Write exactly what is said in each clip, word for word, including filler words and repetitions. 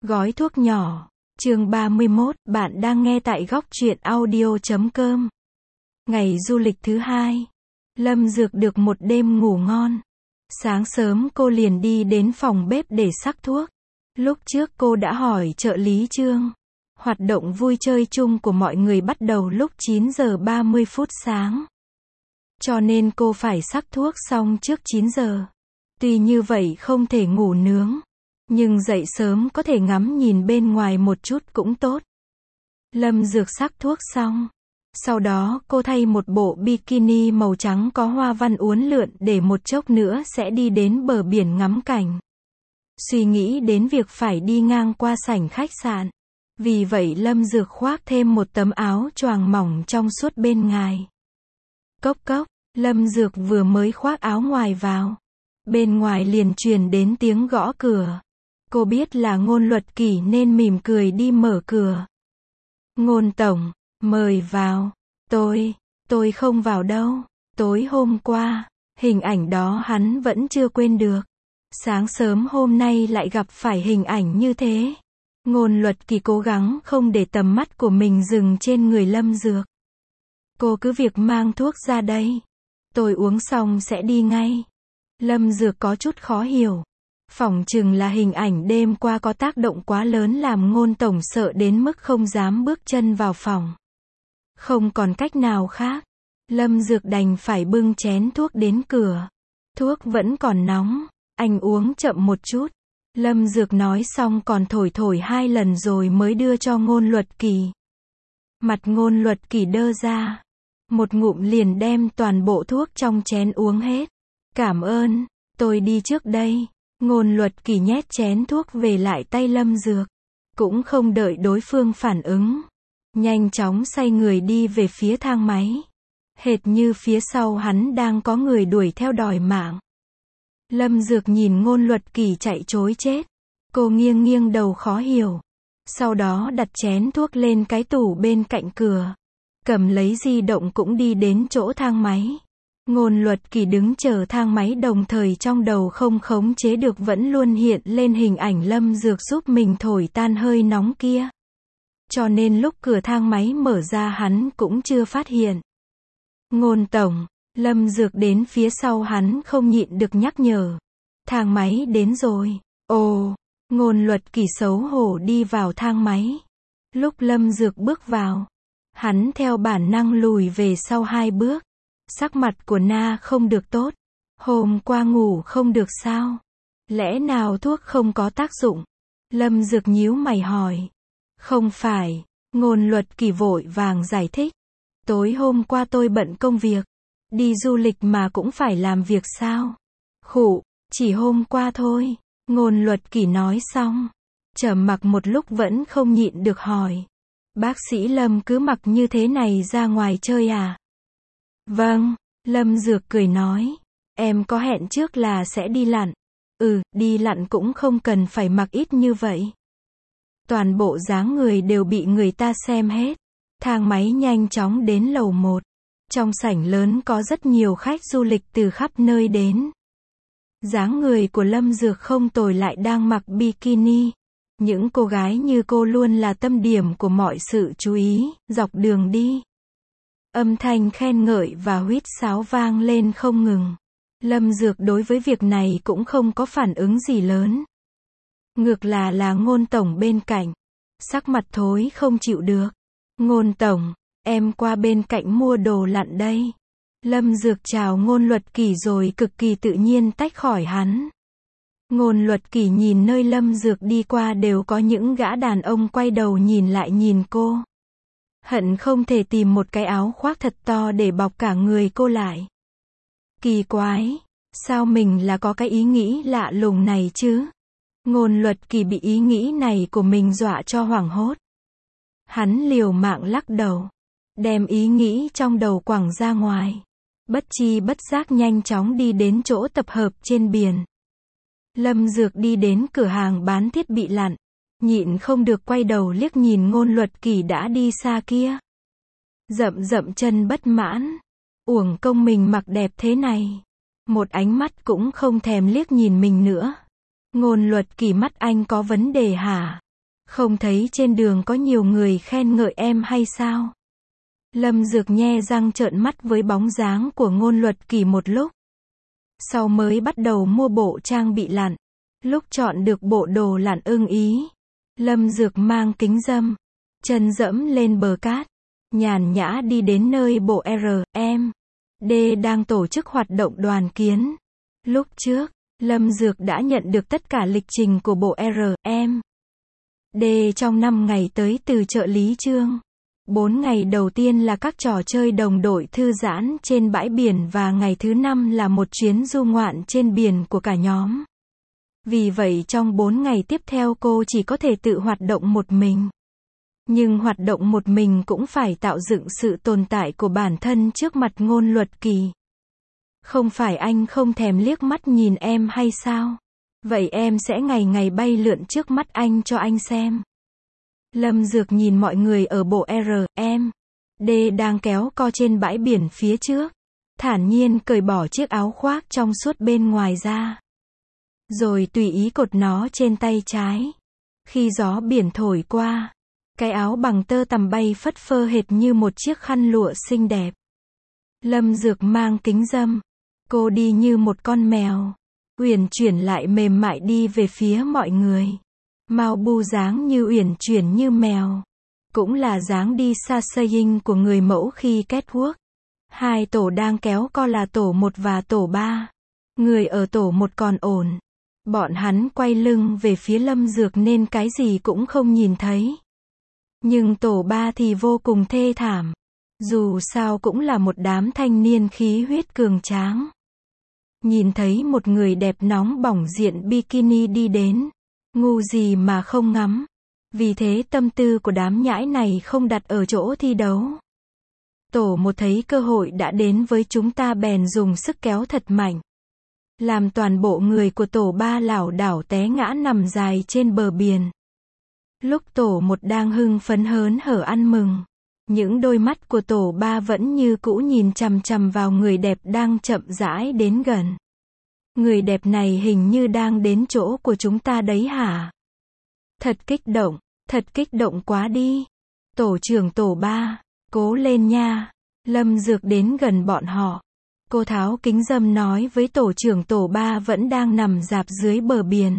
Gói thuốc nhỏ. Chương ba mươi mốt, bạn đang nghe tại góc truyện audio chấm com. Ngày du lịch thứ hai. Lâm Dược được một đêm ngủ ngon. Sáng sớm cô liền đi đến phòng bếp để sắc thuốc. Lúc trước cô đã hỏi trợ lý Trương. Hoạt động vui chơi chung của mọi người bắt đầu lúc chín giờ ba mươi phút sáng. Cho nên cô phải sắc thuốc xong trước chín giờ. Tuy như vậy không thể ngủ nướng. Nhưng dậy sớm có thể ngắm nhìn bên ngoài một chút cũng tốt. Lâm Dược sắc thuốc xong. Sau đó cô thay một bộ bikini màu trắng có hoa văn uốn lượn để một chốc nữa sẽ đi đến bờ biển ngắm cảnh. Suy nghĩ đến việc phải đi ngang qua sảnh khách sạn. Vì vậy Lâm Dược khoác thêm một tấm áo choàng mỏng trong suốt bên ngoài. Cốc cốc, Lâm Dược vừa mới khoác áo ngoài vào. Bên ngoài liền truyền đến tiếng gõ cửa. Cô biết là Ngôn Luật Kỷ nên mỉm cười đi mở cửa. Ngôn tổng, mời vào. Tôi, tôi không vào đâu. Tối hôm qua, hình ảnh đó hắn vẫn chưa quên được. Sáng sớm hôm nay lại gặp phải hình ảnh như thế. Ngôn Luật Kỷ cố gắng không để tầm mắt của mình dừng trên người Lâm Dược. Cô cứ việc mang thuốc ra đây. Tôi uống xong sẽ đi ngay. Lâm Dược có chút khó hiểu. Phỏng chừng là hình ảnh đêm qua có tác động quá lớn làm Ngôn tổng sợ đến mức không dám bước chân vào phòng. Không còn cách nào khác. Lâm Dược đành phải bưng chén thuốc đến cửa. Thuốc vẫn còn nóng. Anh uống chậm một chút. Lâm Dược nói xong còn thổi thổi hai lần rồi mới đưa cho Ngôn Luật Kỷ. Mặt Ngôn Luật Kỷ đơ ra. Một ngụm liền đem toàn bộ thuốc trong chén uống hết. Cảm ơn, tôi đi trước đây. Ngôn Luật Kỷ nhét chén thuốc về lại tay Lâm Dược. Cũng không đợi đối phương phản ứng. Nhanh chóng xoay người đi về phía thang máy. Hệt như phía sau hắn đang có người đuổi theo đòi mạng. Lâm Dược nhìn Ngôn Luật Kỷ chạy trối chết. Cô nghiêng nghiêng đầu khó hiểu. Sau đó đặt chén thuốc lên cái tủ bên cạnh cửa. Cầm lấy di động cũng đi đến chỗ thang máy. Ngôn Luật Kỷ đứng chờ thang máy đồng thời trong đầu không khống chế được vẫn luôn hiện lên hình ảnh Lâm Dược giúp mình thổi tan hơi nóng kia. Cho nên lúc cửa thang máy mở ra hắn cũng chưa phát hiện. Ngôn tổng, Lâm Dược đến phía sau hắn không nhịn được nhắc nhở. Thang máy đến rồi. Ồ, Ngôn Luật Kỷ xấu hổ đi vào thang máy. Lúc Lâm Dược bước vào, hắn theo bản năng lùi về sau hai bước. Sắc mặt của Na không được tốt. Hôm qua ngủ không được sao? Lẽ nào thuốc không có tác dụng? Lâm Dược nhíu mày hỏi. Không phải. Ngôn Luật Kỷ vội vàng giải thích. Tối hôm qua tôi bận công việc. Đi du lịch mà cũng phải làm việc sao? Khụ, chỉ hôm qua thôi. Ngôn Luật Kỷ nói xong. Trầm mặc một lúc vẫn không nhịn được hỏi. Bác sĩ Lâm cứ mặc như thế này ra ngoài chơi à? Vâng, Lâm Dược cười nói. Em có hẹn trước là sẽ đi lặn. Ừ, đi lặn cũng không cần phải mặc ít như vậy. Toàn bộ dáng người đều bị người ta xem hết. Thang máy nhanh chóng đến lầu một. Trong sảnh lớn có rất nhiều khách du lịch từ khắp nơi đến. Dáng người của Lâm Dược không tồi lại đang mặc bikini. Những cô gái như cô luôn là tâm điểm của mọi sự chú ý, dọc đường đi. Âm thanh khen ngợi và huýt sáo vang lên không ngừng. Lâm Dược đối với việc này cũng không có phản ứng gì lớn. Ngược là là Ngôn tổng bên cạnh. Sắc mặt thối không chịu được. Ngôn tổng, em qua bên cạnh mua đồ lặn đây. Lâm Dược chào Ngôn Luật Kỷ rồi cực kỳ tự nhiên tách khỏi hắn. Ngôn Luật Kỷ nhìn nơi Lâm Dược đi qua đều có những gã đàn ông quay đầu nhìn lại nhìn cô. Hận không thể tìm một cái áo khoác thật to để bọc cả người cô lại. Kỳ quái, sao mình là có cái ý nghĩ lạ lùng này chứ? Ngôn Luật Kỷ bị ý nghĩ này của mình dọa cho hoảng hốt. Hắn liều mạng lắc đầu, đem ý nghĩ trong đầu quẳng ra ngoài. Bất chi bất giác nhanh chóng đi đến chỗ tập hợp trên biển. Lâm Dược đi đến cửa hàng bán thiết bị lặn. Nhịn không được quay đầu liếc nhìn Ngôn Luật Kỷ đã đi xa kia. Dậm dậm chân bất mãn. Uổng công mình mặc đẹp thế này. Một ánh mắt cũng không thèm liếc nhìn mình nữa. Ngôn Luật Kỷ mắt anh có vấn đề hả? Không thấy trên đường có nhiều người khen ngợi em hay sao? Lâm Dược nhe răng trợn mắt với bóng dáng của Ngôn Luật Kỳ một lúc. Sau mới bắt đầu mua bộ trang bị lặn. Lúc chọn được bộ đồ lặn ưng ý, Lâm Dược mang kính râm, chân dẫm lên bờ cát, nhàn nhã đi đến nơi bộ R M D đang tổ chức hoạt động đoàn kiến. Lúc trước, Lâm Dược đã nhận được tất cả lịch trình của bộ R M D trong năm ngày tới từ trợ lý Trương. Bốn ngày đầu tiên là các trò chơi đồng đội thư giãn trên bãi biển và ngày thứ năm là một chuyến du ngoạn trên biển của cả nhóm. Vì vậy trong bốn ngày tiếp theo cô chỉ có thể tự hoạt động một mình. Nhưng hoạt động một mình cũng phải tạo dựng sự tồn tại của bản thân trước mặt Ngôn Luật Kỳ. Không phải anh không thèm liếc mắt nhìn em hay sao? Vậy em sẽ ngày ngày bay lượn trước mắt anh cho anh xem. Lâm Dược nhìn mọi người ở bộ R M D đang kéo co trên bãi biển phía trước, thản nhiên cởi bỏ chiếc áo khoác trong suốt bên ngoài ra. Rồi tùy ý cột nó trên tay trái. Khi gió biển thổi qua, cái áo bằng tơ tằm bay phất phơ hệt như một chiếc khăn lụa xinh đẹp. Lâm Dược mang kính râm. Cô đi như một con mèo, uyển chuyển lại mềm mại đi về phía mọi người. Mao bu dáng như uyển chuyển như mèo. Cũng là dáng đi xa saying của người mẫu khi catwalk. Hai tổ đang kéo co là tổ một và tổ ba. Người ở tổ một còn ổn. Bọn hắn quay lưng về phía Lâm Dược nên cái gì cũng không nhìn thấy. Nhưng tổ ba thì vô cùng thê thảm. Dù sao cũng là một đám thanh niên khí huyết cường tráng. Nhìn thấy một người đẹp nóng bỏng diện bikini đi đến, ngu gì mà không ngắm. Vì thế tâm tư của đám nhãi này không đặt ở chỗ thi đấu. Tổ một thấy cơ hội đã đến với chúng ta bèn dùng sức kéo thật mạnh. Làm toàn bộ người của tổ ba lảo đảo té ngã nằm dài trên bờ biển. Lúc tổ một đang hưng phấn hớn hở ăn mừng, những đôi mắt của tổ ba vẫn như cũ nhìn chằm chằm vào người đẹp đang chậm rãi đến gần. Người đẹp này hình như đang đến chỗ của chúng ta đấy hả? Thật kích động, thật kích động quá đi. Tổ trưởng tổ ba, cố lên nha. Lâm Dược đến gần bọn họ. Cô tháo kính râm nói với tổ trưởng tổ ba vẫn đang nằm rạp dưới bờ biển.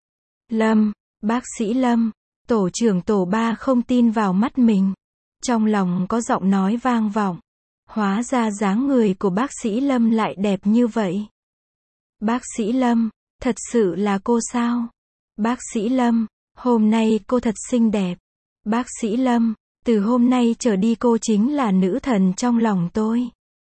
Lâm, bác sĩ Lâm. Tổ trưởng tổ ba không tin vào mắt mình. Trong lòng có giọng nói vang vọng. Hóa ra dáng người của bác sĩ Lâm lại đẹp như vậy. Bác sĩ Lâm, thật sự là cô sao? Bác sĩ Lâm, hôm nay cô thật xinh đẹp. Bác sĩ Lâm, từ hôm nay trở đi cô chính là nữ thần trong lòng tôi.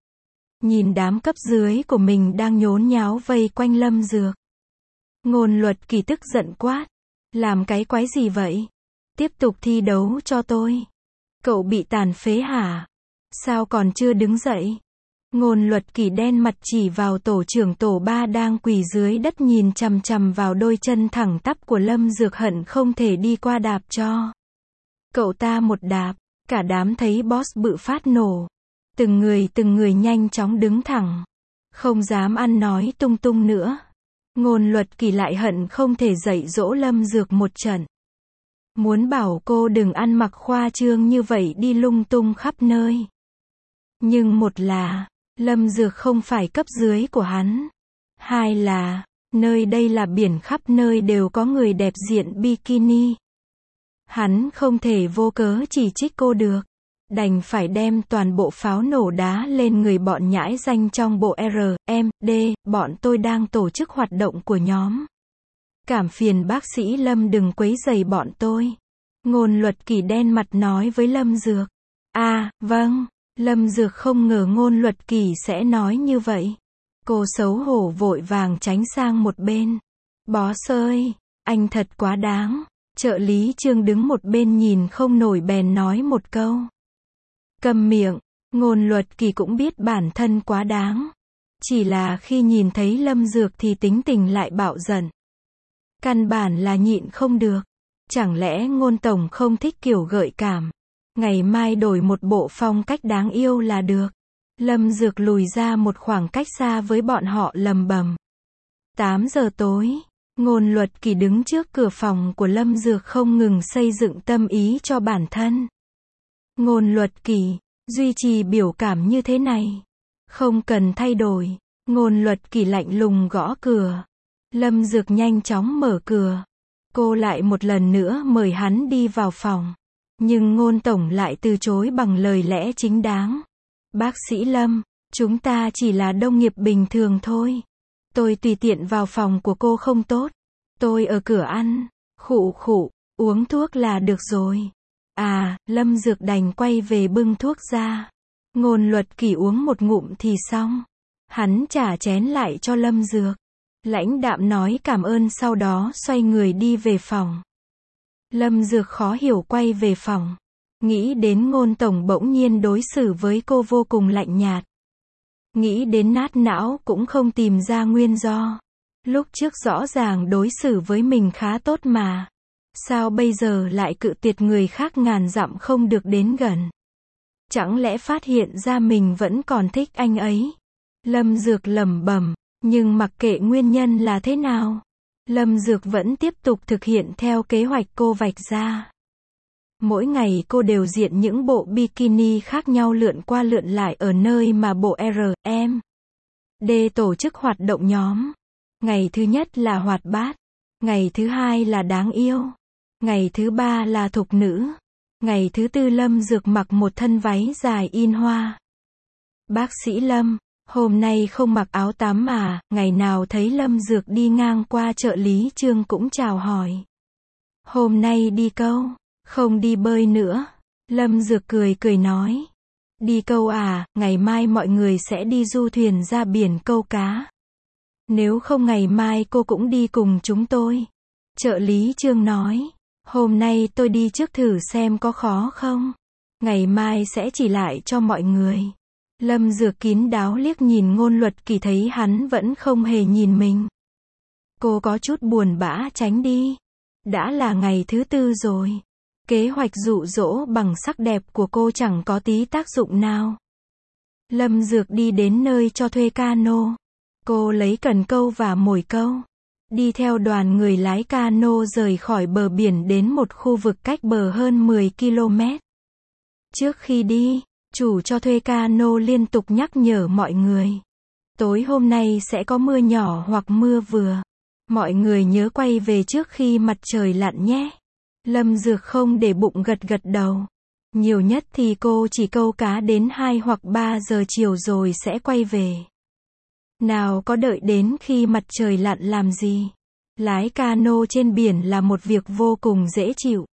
Nhìn đám cấp dưới của mình đang nhốn nháo vây quanh Lâm Dược. Ngôn Luật Kỳ tức giận quát. Làm cái quái gì vậy? Tiếp tục thi đấu cho tôi. Cậu bị tàn phế hả? Sao còn chưa đứng dậy? Ngôn Luật Kỳ đen mặt chỉ vào tổ trưởng tổ ba đang quỳ dưới đất nhìn chằm chằm vào đôi chân thẳng tắp của Lâm Dược hận không thể đi qua đạp cho. Cậu ta một đạp, cả đám thấy boss bự phát nổ. Từng người từng người nhanh chóng đứng thẳng. Không dám ăn nói tung tung nữa. Ngôn Luật Kỳ lại hận không thể dạy dỗ Lâm Dược một trận. Muốn bảo cô đừng ăn mặc khoa trương như vậy đi lung tung khắp nơi. Nhưng một là, Lâm Dược không phải cấp dưới của hắn. Hai là, nơi đây là biển khắp nơi đều có người đẹp diện bikini. Hắn không thể vô cớ chỉ trích cô được. Đành phải đem toàn bộ pháo nổ đá lên người bọn nhãi danh trong bộ R M D, bọn tôi đang tổ chức hoạt động của nhóm. Cảm phiền bác sĩ Lâm đừng quấy rầy bọn tôi. Ngôn Luật Kỳ đen mặt nói với Lâm Dược. À, vâng. Lâm Dược không ngờ Ngôn Luật Kỳ sẽ nói như vậy. Cô xấu hổ vội vàng tránh sang một bên. Boss ơi, anh thật quá đáng. Trợ lý Trương đứng một bên nhìn không nổi bèn nói một câu. Câm miệng. Ngôn Luật Kỳ cũng biết bản thân quá đáng. Chỉ là khi nhìn thấy Lâm Dược thì tính tình lại bạo giận. Căn bản là nhịn không được. Chẳng lẽ Ngôn tổng không thích kiểu gợi cảm? Ngày mai đổi một bộ phong cách đáng yêu là được. Lâm Dược lùi ra một khoảng cách xa với bọn họ lầm bầm. tám giờ tối. Ngôn Luật Kỳ đứng trước cửa phòng của Lâm Dược không ngừng xây dựng tâm ý cho bản thân. Ngôn Luật Kỳ, duy trì biểu cảm như thế này. Không cần thay đổi. Ngôn Luật Kỳ lạnh lùng gõ cửa. Lâm Dược nhanh chóng mở cửa. Cô lại một lần nữa mời hắn đi vào phòng. Nhưng Ngôn Tổng lại từ chối bằng lời lẽ chính đáng. Bác sĩ Lâm, chúng ta chỉ là đồng nghiệp bình thường thôi. Tôi tùy tiện vào phòng của cô không tốt. Tôi ở cửa ăn. Khụ khụ, uống thuốc là được rồi. À, Lâm Dược đành quay về bưng thuốc ra. Ngôn Luật Kỳ uống một ngụm thì xong. Hắn trả chén lại cho Lâm Dược. Lãnh đạm nói cảm ơn sau đó xoay người đi về phòng. Lâm Dược khó hiểu quay về phòng. Nghĩ đến Ngôn Tổng bỗng nhiên đối xử với cô vô cùng lạnh nhạt. Nghĩ đến nát não cũng không tìm ra nguyên do. Lúc trước rõ ràng đối xử với mình khá tốt mà. Sao bây giờ lại cự tuyệt người khác ngàn dặm không được đến gần? Chẳng lẽ phát hiện ra mình vẫn còn thích anh ấy? Lâm Dược lẩm bẩm, nhưng mặc kệ nguyên nhân là thế nào, Lâm Dược vẫn tiếp tục thực hiện theo kế hoạch cô vạch ra. Mỗi ngày cô đều diện những bộ bikini khác nhau lượn qua lượn lại ở nơi mà bộ R M D tổ chức hoạt động nhóm. Ngày thứ nhất là hoạt bát, ngày thứ hai là đáng yêu, ngày thứ ba là thục nữ, ngày thứ tư Lâm Dược mặc một thân váy dài in hoa. Bác sĩ Lâm, hôm nay không mặc áo tắm mà, ngày nào thấy Lâm Dược đi ngang qua chợ Lý Trương cũng chào hỏi. Hôm nay đi câu, không đi bơi nữa. Lâm Dược cười cười nói. Đi câu à, ngày mai mọi người sẽ đi du thuyền ra biển câu cá. Nếu không ngày mai cô cũng đi cùng chúng tôi. Trợ lý Trương nói. Hôm nay tôi đi trước thử xem có khó không. Ngày mai sẽ chỉ lại cho mọi người. Lâm Dược kín đáo liếc nhìn Ngôn Luật Kỳ thấy hắn vẫn không hề nhìn mình. Cô có chút buồn bã tránh đi. Đã là ngày thứ tư rồi. Kế hoạch dụ dỗ bằng sắc đẹp của cô chẳng có tí tác dụng nào. Lâm Dược đi đến nơi cho thuê cano. Cô lấy cần câu và mồi câu. Đi theo đoàn người lái cano rời khỏi bờ biển đến một khu vực cách bờ hơn mười ki lô mét. Trước khi đi, chủ cho thuê cano liên tục nhắc nhở mọi người. Tối hôm nay sẽ có mưa nhỏ hoặc mưa vừa. Mọi người nhớ quay về trước khi mặt trời lặn nhé. Lâm Dược không để bụng gật gật đầu. Nhiều nhất thì cô chỉ câu cá đến hai hoặc ba giờ chiều rồi sẽ quay về. Nào có đợi đến khi mặt trời lặn làm gì. Lái cano trên biển là một việc vô cùng dễ chịu.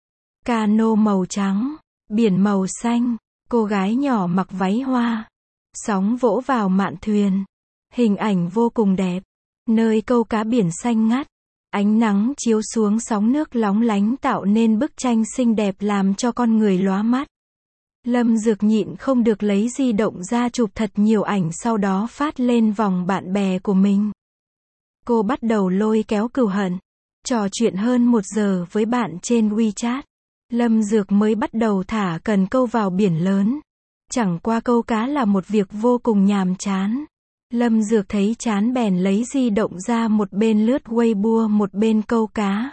Cano màu trắng, biển màu xanh, cô gái nhỏ mặc váy hoa. Sóng vỗ vào mạn thuyền. Hình ảnh vô cùng đẹp. Nơi câu cá biển xanh ngắt. Ánh nắng chiếu xuống sóng nước lóng lánh tạo nên bức tranh xinh đẹp làm cho con người lóa mắt. Lâm Dược nhịn không được lấy di động ra chụp thật nhiều ảnh sau đó phát lên vòng bạn bè của mình. Cô bắt đầu lôi kéo Cửu Hận, trò chuyện hơn một giờ với bạn trên WeChat. Lâm Dược mới bắt đầu thả cần câu vào biển lớn. Chẳng qua câu cá là một việc vô cùng nhàm chán. Lâm Dược thấy chán bèn lấy di động ra một bên lướt Weibo một bên câu cá.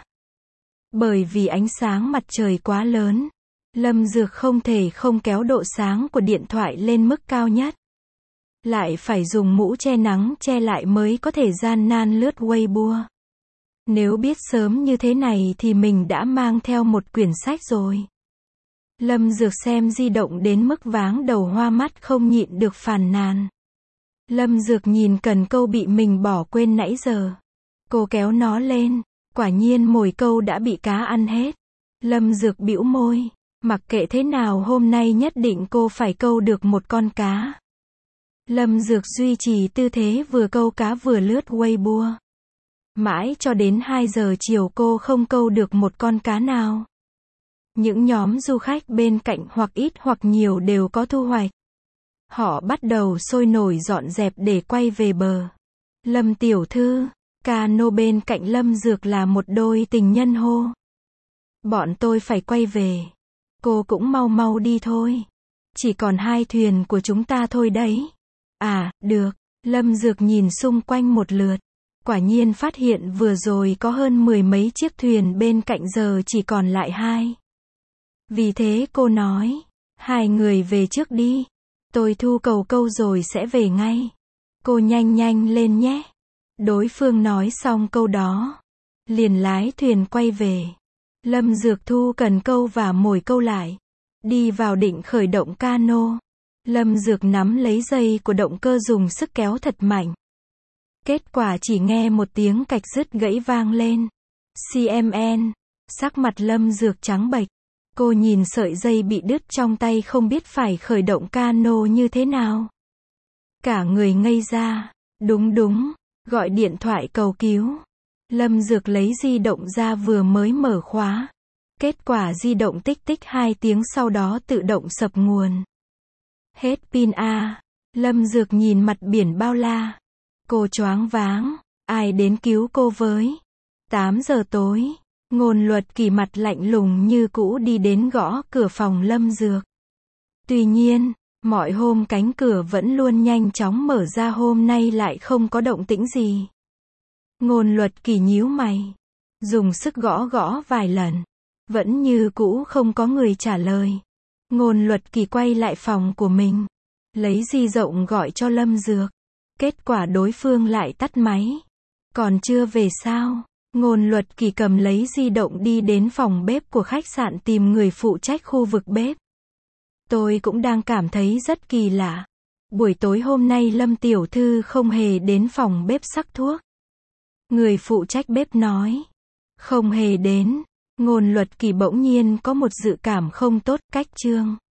Bởi vì ánh sáng mặt trời quá lớn, Lâm Dược không thể không kéo độ sáng của điện thoại lên mức cao nhất. Lại phải dùng mũ che nắng che lại mới có thể gian nan lướt Weibo. Nếu biết sớm như thế này thì mình đã mang theo một quyển sách rồi. Lâm Dược xem di động đến mức váng đầu hoa mắt không nhịn được phàn nàn. Lâm Dược nhìn cần câu bị mình bỏ quên nãy giờ. Cô kéo nó lên, quả nhiên mồi câu đã bị cá ăn hết. Lâm Dược bĩu môi, mặc kệ thế nào hôm nay nhất định cô phải câu được một con cá. Lâm Dược duy trì tư thế vừa câu cá vừa lướt Weibo. Mãi cho đến hai giờ chiều cô không câu được một con cá nào. Những nhóm du khách bên cạnh hoặc ít hoặc nhiều đều có thu hoạch. Họ bắt đầu sôi nổi dọn dẹp để quay về bờ. Lâm tiểu thư, cano bên cạnh Lâm Dược là một đôi tình nhân hô. Bọn tôi phải quay về. Cô cũng mau mau đi thôi. Chỉ còn hai thuyền của chúng ta thôi đấy. À, được. Lâm Dược nhìn xung quanh một lượt. Quả nhiên phát hiện vừa rồi có hơn mười mấy chiếc thuyền bên cạnh giờ chỉ còn lại hai. Vì thế cô nói, hai người về trước đi. Tôi thu cầu câu rồi sẽ về ngay. Cô nhanh nhanh lên nhé. Đối phương nói xong câu đó, liền lái thuyền quay về. Lâm Dược thu cần câu và mồi câu lại. Đi vào định khởi động cano. Lâm Dược nắm lấy dây của động cơ dùng sức kéo thật mạnh. Kết quả chỉ nghe một tiếng cạch rứt gãy vang lên. xê em en. Sắc mặt Lâm Dược trắng bệch. Cô nhìn sợi dây bị đứt trong tay không biết phải khởi động cano như thế nào. Cả người ngây ra. Đúng đúng. Gọi điện thoại cầu cứu. Lâm Dược lấy di động ra vừa mới mở khóa. Kết quả di động tích tích hai tiếng sau đó tự động sập nguồn. Hết pin a. Lâm Dược nhìn mặt biển bao la. Cô choáng váng. Ai đến cứu cô với? tám giờ tối. Ngôn Luật Kỳ mặt lạnh lùng như cũ đi đến gõ cửa phòng Lâm Dược. Tuy nhiên, mọi hôm cánh cửa vẫn luôn nhanh chóng mở ra, hôm nay lại không có động tĩnh gì. Ngôn Luật Kỳ nhíu mày. Dùng sức gõ gõ vài lần. Vẫn như cũ không có người trả lời. Ngôn Luật Kỳ quay lại phòng của mình. Lấy di động gọi cho Lâm Dược. Kết quả đối phương lại tắt máy. Còn chưa về sao? Ngôn Luật Kỳ cầm lấy di động đi đến phòng bếp của khách sạn tìm người phụ trách khu vực bếp. Tôi cũng đang cảm thấy rất kỳ lạ. Buổi tối hôm nay Lâm tiểu thư không hề đến phòng bếp sắc thuốc. Người phụ trách bếp nói. Không hề đến. Ngôn Luật Kỳ bỗng nhiên có một dự cảm không tốt, cách chương.